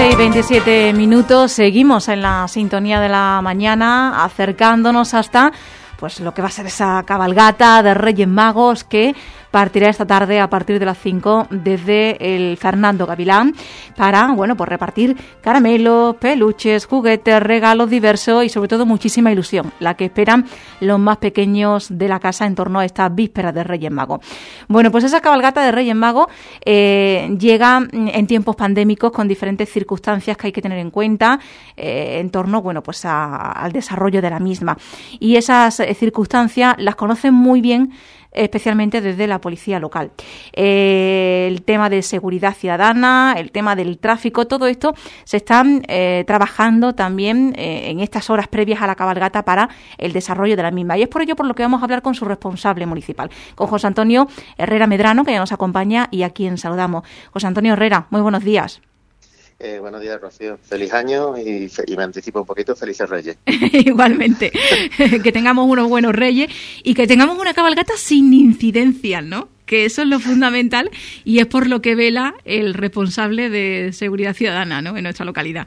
11:27, seguimos en la sintonía de la mañana, acercándonos hasta pues lo que va a ser esa cabalgata de Reyes Magos que partirá esta tarde a partir de las 5 desde el Fernando Gavilán para, bueno, pues repartir caramelos, peluches, juguetes, regalos diversos y sobre todo muchísima ilusión, la que esperan los más pequeños de la casa en torno a estas vísperas de Reyes Magos. Bueno, pues esa cabalgata de Reyes Magos llega en tiempos pandémicos con diferentes circunstancias que hay que tener en cuenta en torno, bueno, pues al desarrollo de la misma. Y esas circunstancias las conocen muy bien especialmente desde la policía local. El tema de seguridad ciudadana, el tema del tráfico, todo esto se están trabajando también en estas horas previas a la cabalgata para el desarrollo de la misma. Y es por ello por lo que vamos a hablar con su responsable municipal, con José Antonio Herrera Medrano, que ya nos acompaña y a quien saludamos. José Antonio Herrera, muy buenos días. Buenos días, Rocío. Feliz año y me anticipo un poquito, felices Reyes. Igualmente, que tengamos unos buenos Reyes y que tengamos una cabalgata sin incidencias, ¿no? Que eso es lo fundamental y es por lo que vela el responsable de seguridad ciudadana, ¿no?, en nuestra localidad.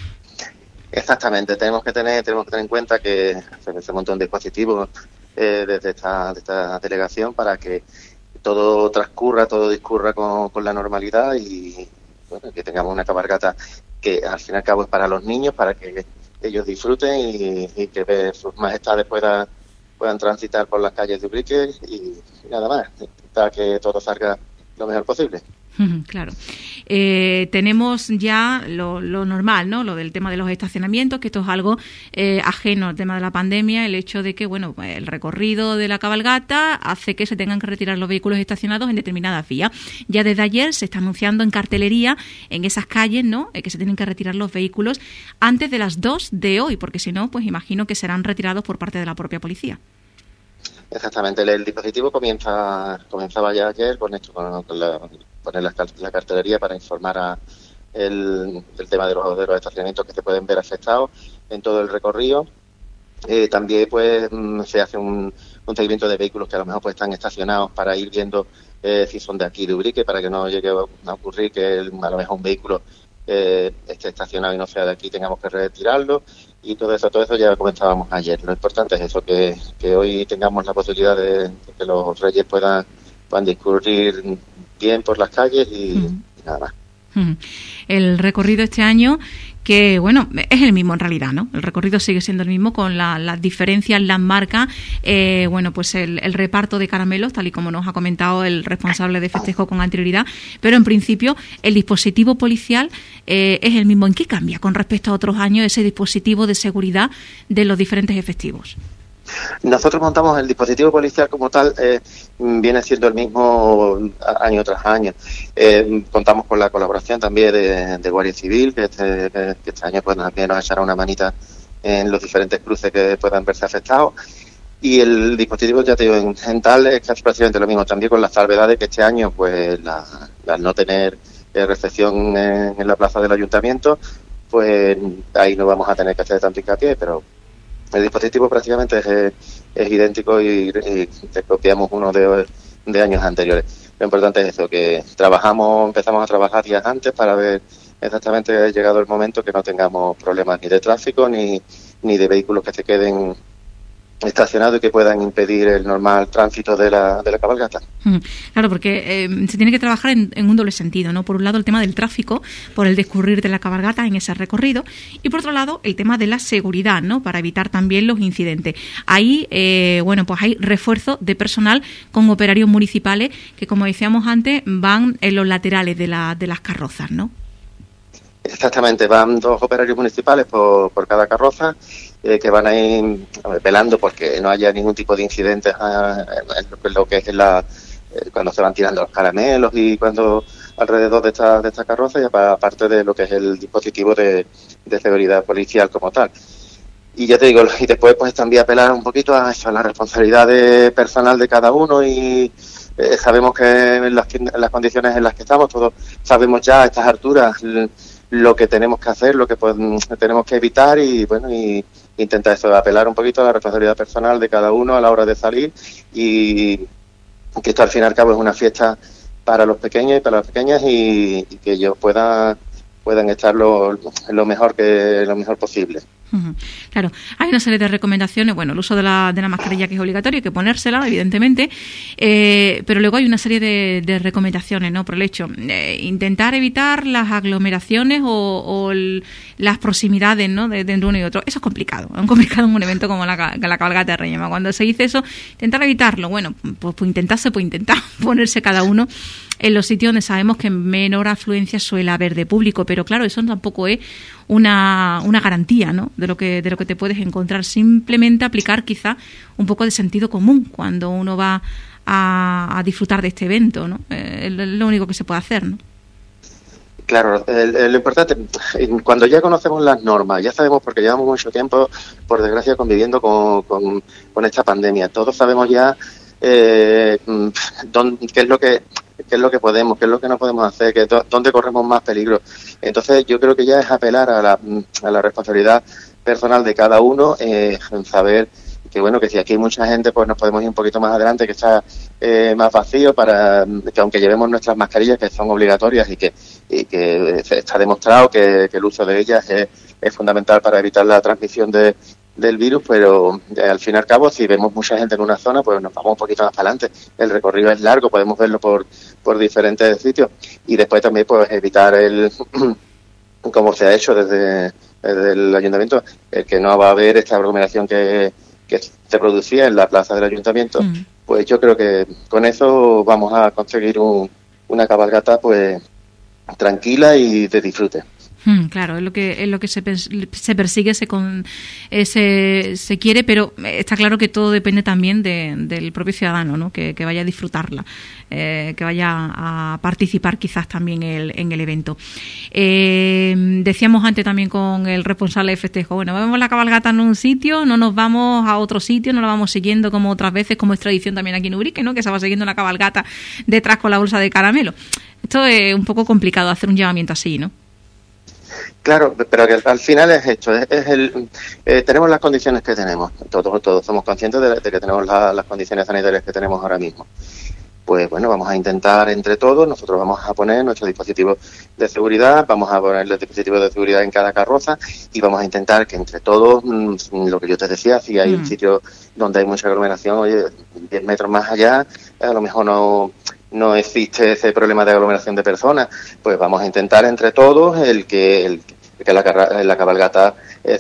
Exactamente, tenemos que tener en cuenta que se monta un dispositivo desde esta delegación para que todo discurra con la normalidad y bueno, que tengamos una cabalgata que al fin y al cabo es para los niños, para que ellos disfruten y que sus majestades puedan transitar por las calles de Ubrique y nada más, para que todo salga lo mejor posible. Claro. Tenemos ya lo normal, ¿no? Lo del tema de los estacionamientos, que esto es algo ajeno al tema de la pandemia, el hecho de que, bueno, pues el recorrido de la cabalgata hace que se tengan que retirar los vehículos estacionados en determinadas vías. Ya desde ayer se está anunciando en cartelería en esas calles, ¿no?, que se tienen que retirar los vehículos antes de las 2 de hoy, porque si no, pues imagino que serán retirados por parte de la propia policía. Exactamente, el dispositivo comenzaba ya ayer con poner la cartelería para informar del tema de los estacionamientos que se pueden ver afectados en todo el recorrido. También pues se hace un seguimiento de vehículos que a lo mejor pues están estacionados para ir viendo si son de aquí de Ubrique, para que no llegue a ocurrir que a lo mejor un vehículo esté estacionado y no sea de aquí, tengamos que retirarlo. Y todo eso ya comentábamos ayer. Lo importante es eso, que hoy tengamos la posibilidad de que los Reyes puedan discurrir bien por las calles y nada más. El recorrido este año, que bueno, es el mismo en realidad, ¿no? El recorrido sigue siendo el mismo con las diferencias, las marcas, bueno, pues el reparto de caramelos, tal y como nos ha comentado el responsable de festejo con anterioridad, pero en principio el dispositivo policial es el mismo. ¿En qué cambia con respecto a otros años ese dispositivo de seguridad de los diferentes efectivos? Nosotros montamos el dispositivo policial como tal, viene siendo el mismo año tras año. Contamos con la colaboración también de Guardia Civil, que este año pues también nos echará una manita en los diferentes cruces que puedan verse afectados. Y el dispositivo, ya te digo, en tal es casi prácticamente lo mismo, también con las salvedades que este año, pues al no tener recepción en la plaza del ayuntamiento, pues ahí no vamos a tener que hacer tanto hincapié, pero el dispositivo prácticamente es idéntico y copiamos uno de años anteriores. Lo importante es eso, que empezamos a trabajar días antes para ver exactamente llegado el momento que no tengamos problemas ni de tráfico ni de vehículos que se queden estacionados y que puedan impedir el normal tránsito de la cabalgata. Claro, porque se tiene que trabajar en un doble sentido, ¿no? Por un lado el tema del tráfico, por el discurrir de la cabalgata en ese recorrido, y por otro lado el tema de la seguridad, ¿no?, para evitar también los incidentes. Ahí, bueno, pues hay refuerzo de personal con operarios municipales que, como decíamos antes, van en los laterales de las carrozas, ¿no? Exactamente, van 2 operarios municipales por cada carroza, que van a ir velando porque no haya ningún tipo de incidentes en lo que es cuando se van tirando los caramelos y cuando alrededor de esta carroza, y aparte de lo que es el dispositivo de seguridad policial como tal. Y ya te digo, y después pues también apelar un poquito a la responsabilidad personal de cada uno y sabemos que en las condiciones en las que estamos, todos sabemos ya a estas alturas lo que tenemos que hacer, lo que tenemos que evitar y bueno, y intentar eso, apelar un poquito a la responsabilidad personal de cada uno a la hora de salir y que esto al fin y al cabo es una fiesta para los pequeños y para las pequeñas y que ellos puedan puedan estar lo mejor posible. Claro, hay una serie de recomendaciones, bueno, el uso de la mascarilla, que es obligatorio, hay que ponérsela, evidentemente, pero luego hay una serie de recomendaciones, ¿no? Por el hecho, intentar evitar las aglomeraciones o las proximidades, ¿no? De uno y otro. Eso es complicado en un evento como la cabalgata de Reyes Magos. Cuando se dice eso, intentar evitarlo, bueno, pues intentar ponerse cada uno en los sitios donde sabemos que menor afluencia suele haber de público, pero claro, eso tampoco es una garantía, ¿no? de lo que te puedes encontrar. Simplemente aplicar quizá un poco de sentido común cuando uno va a disfrutar de este evento, ¿no? Es lo único que se puede hacer, ¿no? Claro, lo importante, cuando ya conocemos las normas, ya sabemos, porque llevamos mucho tiempo, por desgracia, conviviendo con esta pandemia. Todos sabemos ya qué es lo que podemos, qué es lo que no podemos hacer, dónde corremos más peligro. Entonces yo creo que ya es apelar a la responsabilidad personal de cada uno, en saber que bueno, que si aquí hay mucha gente, pues nos podemos ir un poquito más adelante, que está más vacío, para que aunque llevemos nuestras mascarillas, que son obligatorias y que está demostrado que el uso de ellas es fundamental para evitar la transmisión del virus, pero al fin y al cabo, si vemos mucha gente en una zona, pues nos vamos un poquito más para adelante. El recorrido es largo, podemos verlo por diferentes sitios, y después también pues evitar como se ha hecho desde el ayuntamiento, el que no va a haber esta aglomeración que se producía en la plaza del ayuntamiento. Pues yo creo que con eso vamos a conseguir una cabalgata pues tranquila y de disfrute. Claro, es lo que se persigue, se quiere, pero está claro que todo depende también del propio ciudadano, ¿no? Que vaya a disfrutarla, que vaya a participar quizás también en el evento. Decíamos antes también con el responsable de festejo, bueno, vemos la cabalgata en un sitio, no nos vamos a otro sitio, no la vamos siguiendo como otras veces, como es tradición también aquí en Ubrique, ¿no? Que se va siguiendo la cabalgata detrás con la bolsa de caramelo. Esto es un poco complicado hacer un llamamiento así, ¿no? Claro, pero que al final es esto, tenemos las condiciones que tenemos, todos somos conscientes de que tenemos las condiciones sanitarias que tenemos ahora mismo. Pues bueno, vamos a intentar entre todos, nosotros vamos a poner nuestro dispositivo de seguridad, vamos a poner los dispositivos de seguridad en cada carroza y vamos a intentar que entre todos, lo que yo te decía, si hay un sitio donde hay mucha aglomeración, oye, 10 metros más allá, a lo mejor no existe ese problema de aglomeración de personas, pues vamos a intentar entre todos que la cabalgata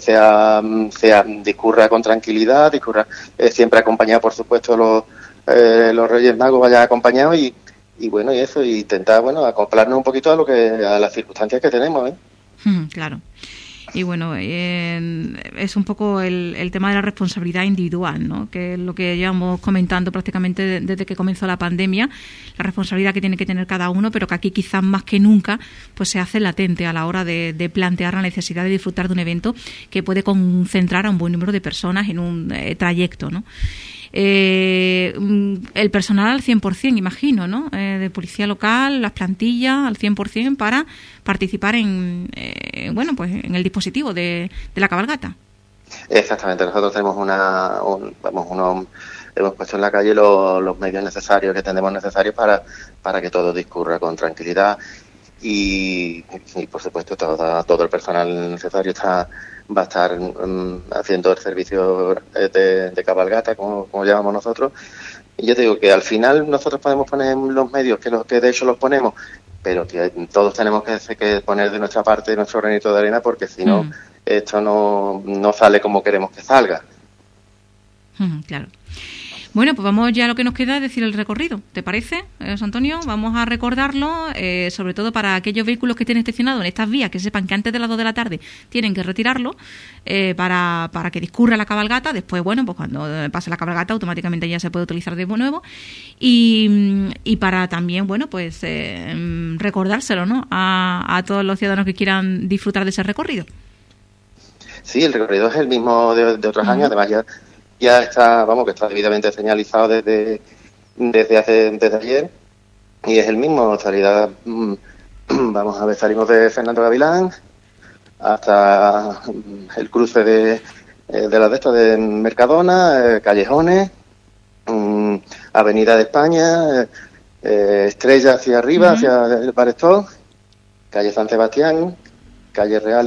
discurra con tranquilidad, discurra siempre acompañada, por supuesto, los Reyes Magos vayan acompañados y bueno, y eso, y intentar, bueno, acoplarnos un poquito a las circunstancias que tenemos, ¿eh? Claro. Y bueno, es un poco el tema de la responsabilidad individual, ¿no? Que es lo que llevamos comentando prácticamente desde que comenzó la pandemia, la responsabilidad que tiene que tener cada uno, pero que aquí quizás más que nunca pues se hace latente a la hora de plantear la necesidad de disfrutar de un evento que puede concentrar a un buen número de personas en un trayecto, ¿no? El personal al 100%, imagino, ¿no? De policía local, las plantillas al 100% para participar en el dispositivo de la cabalgata. Exactamente, nosotros tenemos hemos puesto en la calle los medios necesarios, que entendemos necesarios para que todo discurra con tranquilidad y por supuesto todo el personal necesario va a estar haciendo el servicio de cabalgata, como llamamos nosotros. Y yo te digo que al final nosotros podemos poner los medios, que de hecho los ponemos, pero que todos tenemos que poner de nuestra parte nuestro granito de arena, porque si no, esto no sale como queremos que salga. Claro. Bueno, pues vamos ya a lo que nos queda, es decir, el recorrido. ¿Te parece, José Antonio? Vamos a recordarlo, sobre todo para aquellos vehículos que estén estacionados en estas vías, que sepan que antes de las 2 de la tarde tienen que retirarlo para que discurra la cabalgata. Después, bueno, pues cuando pase la cabalgata automáticamente ya se puede utilizar de nuevo. Y para también, bueno, pues recordárselo, ¿no? A todos los ciudadanos que quieran disfrutar de ese recorrido. Sí, el recorrido es el mismo de otros años, además ya está, que está debidamente señalizado desde ayer, y es el mismo. Salida, salimos de Fernando Gavilán hasta el cruce de Mercadona, Callejones, Avenida de España, Estrella hacia arriba, hacia el Barestó, calle San Sebastián, calle Real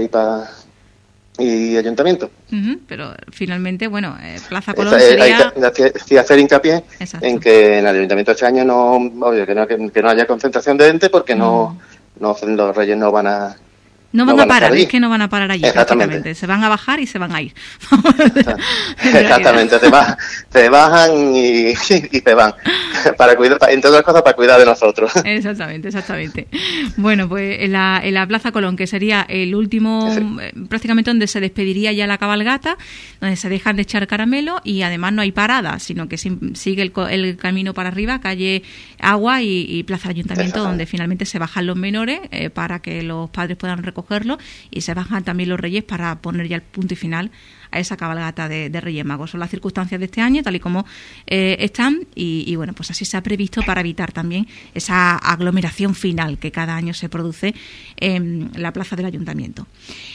y Ayuntamiento. Pero finalmente, bueno, Plaza Colón sería... Hay hacer hincapié en que en el Ayuntamiento este año que no haya concentración de gente porque los Reyes no van a... No van a parar, es que no van a parar allí. Exactamente. Se van a bajar y se van a ir. Exactamente, se bajan y se van. Para cuidar, entre otras cosas, para cuidar de nosotros. Exactamente. Bueno, pues en la Plaza Colón, que sería el último, prácticamente donde se despediría ya la cabalgata, donde se dejan de echar caramelo y además no hay parada, sino que sigue el camino para arriba, calle Agua y Plaza Ayuntamiento, donde finalmente se bajan los menores para que los padres puedan recogerlo y se bajan también los Reyes para poner ya el punto y final a esa cabalgata de Reyes Magos. Son las circunstancias de este año, tal y como están, y bueno, pues así se ha previsto para evitar también esa aglomeración final que cada año se produce en la plaza del Ayuntamiento.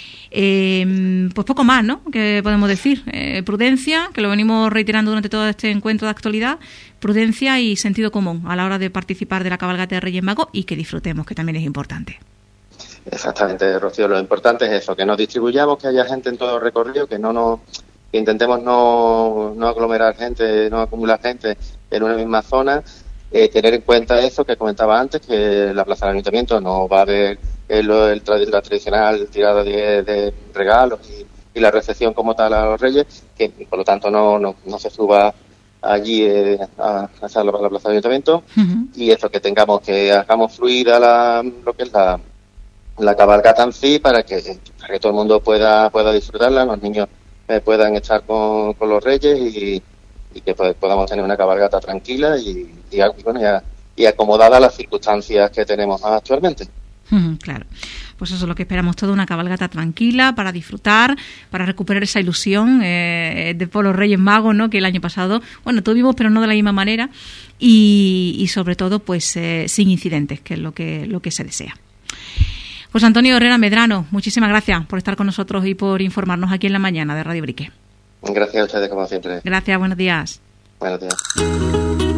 Pues poco más, ¿no?, que podemos decir. Prudencia, que lo venimos reiterando durante todo este encuentro de actualidad, prudencia y sentido común a la hora de participar de la cabalgata de Reyes Magos y que disfrutemos, que también es importante. Exactamente, Rocío, lo importante es eso, que nos distribuyamos, que haya gente en todo el recorrido, que intentemos no aglomerar gente, no acumular gente en una misma zona, tener en cuenta eso que comentaba antes, que la plaza del Ayuntamiento no va a haber la tradicional tirada de regalos y la recepción como tal a los Reyes, que por lo tanto no se suba allí a la plaza del Ayuntamiento. Y eso, que hagamos fluida lo que es la cabalgata en sí, para que todo el mundo pueda disfrutarla, los niños puedan estar con los Reyes y que podamos tener una cabalgata tranquila y acomodada a las circunstancias que tenemos actualmente. Claro, pues eso es lo que esperamos, toda una cabalgata tranquila para disfrutar, para recuperar esa ilusión por los Reyes Magos, ¿no?, que el año pasado, bueno, tuvimos, pero no de la misma manera, y sobre todo pues sin incidentes, que es lo que se desea. Pues Antonio Herrera Medrano, muchísimas gracias por estar con nosotros y por informarnos aquí en la mañana de Radio Brique. Gracias a ustedes, como siempre. Gracias, buenos días. Buenos días.